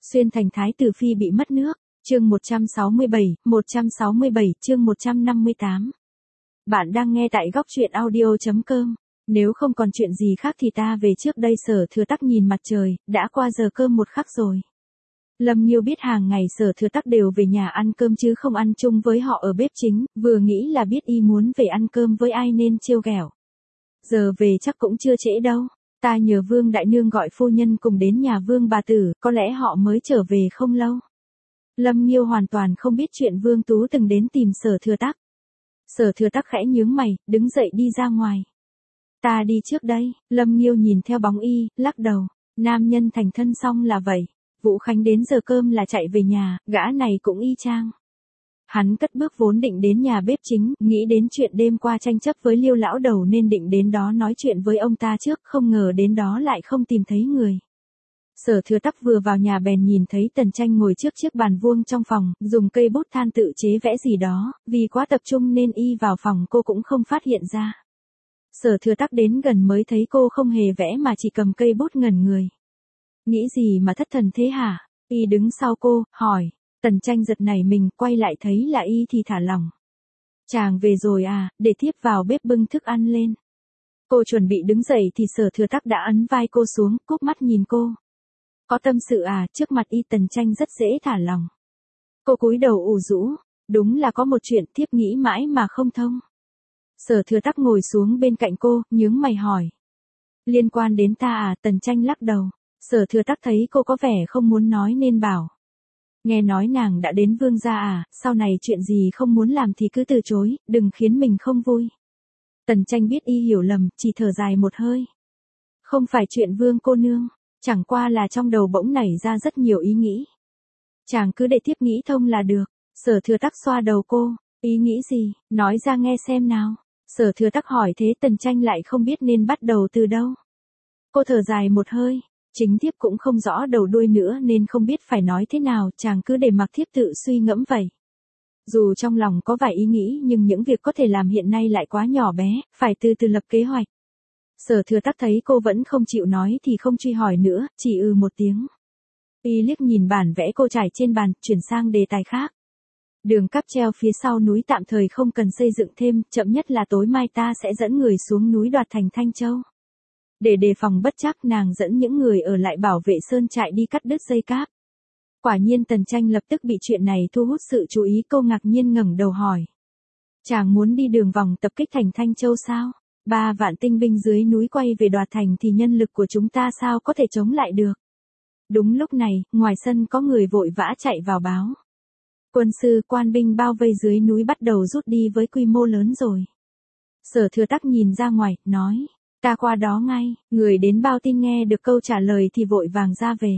Xuyên thành thái tử phi bị mất nước. Chương 167, chương 158. Bạn đang nghe tại góc truyện audio.com. Nếu không còn chuyện gì khác thì ta về trước đây. Sở Thừa Tắc nhìn mặt trời, đã qua giờ cơm một khắc rồi. Lâm Nghiêu biết hàng ngày Sở Thừa Tắc đều về nhà ăn cơm chứ không ăn chung với họ ở bếp chính, vừa nghĩ là biết y muốn về ăn cơm với ai nên trêu ghẹo. Giờ về chắc cũng chưa trễ đâu, ta nhờ Vương Đại Nương gọi phu nhân cùng đến nhà Vương bà tử, có lẽ họ mới trở về không lâu. Lâm Nghiêu hoàn toàn không biết chuyện Vương Tú từng đến tìm Sở Thừa Tắc. Sở Thừa Tắc khẽ nhướng mày, đứng dậy đi ra ngoài. Ta đi trước đây. Lâm Nghiêu nhìn theo bóng y, lắc đầu. Nam nhân thành thân xong là vậy. Vũ Khánh đến giờ cơm là chạy về nhà, gã này cũng y chang. Hắn cất bước vốn định đến nhà bếp chính, nghĩ đến chuyện đêm qua tranh chấp với Liêu lão đầu nên định đến đó nói chuyện với ông ta trước, không ngờ đến đó lại không tìm thấy người. Sở Thừa Tắc vừa vào nhà bèn nhìn thấy Tần Tranh ngồi trước chiếc bàn vuông trong phòng, dùng cây bút than tự chế vẽ gì đó, vì quá tập trung nên y vào phòng cô cũng không phát hiện ra. Sở Thừa Tắc đến gần mới thấy cô không hề vẽ mà chỉ cầm cây bút ngẩn người. Nghĩ gì mà thất thần thế hả? Y đứng sau cô, hỏi. Tần Tranh giật nảy mình, quay lại thấy là y thì thả lỏng. Chàng về rồi à, để thiếp vào bếp bưng thức ăn lên. Cô chuẩn bị đứng dậy thì Sở Thừa Tắc đã ấn vai cô xuống, cúp mắt nhìn cô. Có tâm sự à? Trước mặt y Tần Tranh rất dễ thả lòng. Cô cúi đầu ủ rũ. Đúng là có một chuyện thiếp nghĩ mãi mà không thông. Sở Thừa Tắc ngồi xuống bên cạnh cô, nhướng mày hỏi. Liên quan đến ta à? Tần Tranh lắc đầu. Sở Thừa Tắc thấy cô có vẻ không muốn nói nên bảo. Nghe nói nàng đã đến Vương gia à, sau này chuyện gì không muốn làm thì cứ từ chối, đừng khiến mình không vui. Tần Tranh biết y hiểu lầm, chỉ thở dài một hơi. Không phải chuyện Vương cô nương, chẳng qua là trong đầu bỗng nảy ra rất nhiều ý nghĩ. Chàng cứ để tiếp nghĩ thông là được. Sở Thừa Tắc xoa đầu cô. Ý nghĩ gì, nói ra nghe xem nào. Sở Thừa Tắc hỏi thế Tần Tranh lại không biết nên bắt đầu từ đâu. Cô thở dài một hơi. Chính thiếp cũng không rõ đầu đuôi nữa nên không biết phải nói thế nào, chàng cứ để mặc thiếp tự suy ngẫm vậy. Dù trong lòng có vài ý nghĩ nhưng những việc có thể làm hiện nay lại quá nhỏ bé, phải từ từ lập kế hoạch. Sở Thừa Tắc thấy cô vẫn không chịu nói thì không truy hỏi nữa, chỉ một tiếng. Y liếc nhìn bản vẽ cô trải trên bàn, chuyển sang đề tài khác. Đường cáp treo phía sau núi tạm thời không cần xây dựng thêm, chậm nhất là tối mai ta sẽ dẫn người xuống núi đoạt thành Thanh Châu. Để đề phòng bất trắc nàng dẫn những người ở lại bảo vệ sơn trại đi cắt đứt dây cáp. Quả nhiên Tần Tranh lập tức bị chuyện này thu hút sự chú ý, cô ngạc nhiên ngẩng đầu hỏi. Chàng muốn đi đường vòng tập kích thành Thanh Châu sao? 3 vạn tinh binh dưới núi quay về đoạt thành thì nhân lực của chúng ta sao có thể chống lại được? Đúng lúc này, ngoài sân có người vội vã chạy vào báo. Quân sư quan binh bao vây dưới núi bắt đầu rút đi với quy mô lớn rồi. Sở Thừa Tắc nhìn ra ngoài, nói. Ta qua đó ngay, người đến bao tin nghe được câu trả lời thì vội vàng ra về.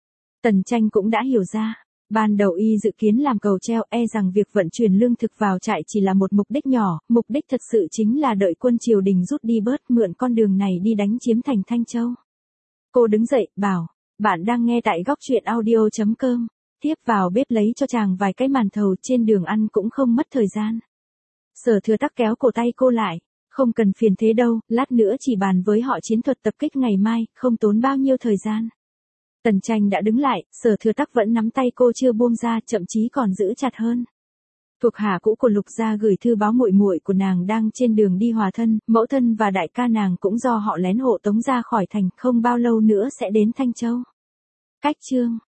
Tần Tranh cũng đã hiểu ra. Ban đầu y dự kiến làm cầu treo, rằng việc vận chuyển lương thực vào trại chỉ là một mục đích nhỏ, mục đích thật sự chính là đợi quân triều đình rút đi bớt, mượn con đường này đi đánh chiếm thành Thanh Châu. Cô đứng dậy, bảo, bạn đang nghe tại góc truyện audio.com, tiếp vào bếp lấy cho chàng vài cái màn thầu, trên đường ăn cũng không mất thời gian. Sở Thừa Tắc kéo cổ tay cô lại, không cần phiền thế đâu, lát nữa chỉ bàn với họ chiến thuật tập kích ngày mai, không tốn bao nhiêu thời gian. Tần Tranh đã đứng lại, Sở Thừa Tắc vẫn nắm tay cô chưa buông ra, thậm chí còn giữ chặt hơn. Thuộc hạ cũ của Lục gia gửi thư báo muội muội của nàng đang trên đường đi hòa thân, mẫu thân và đại ca nàng cũng do họ lén hộ tống ra khỏi thành, không bao lâu nữa sẽ đến Thanh Châu. Cách chương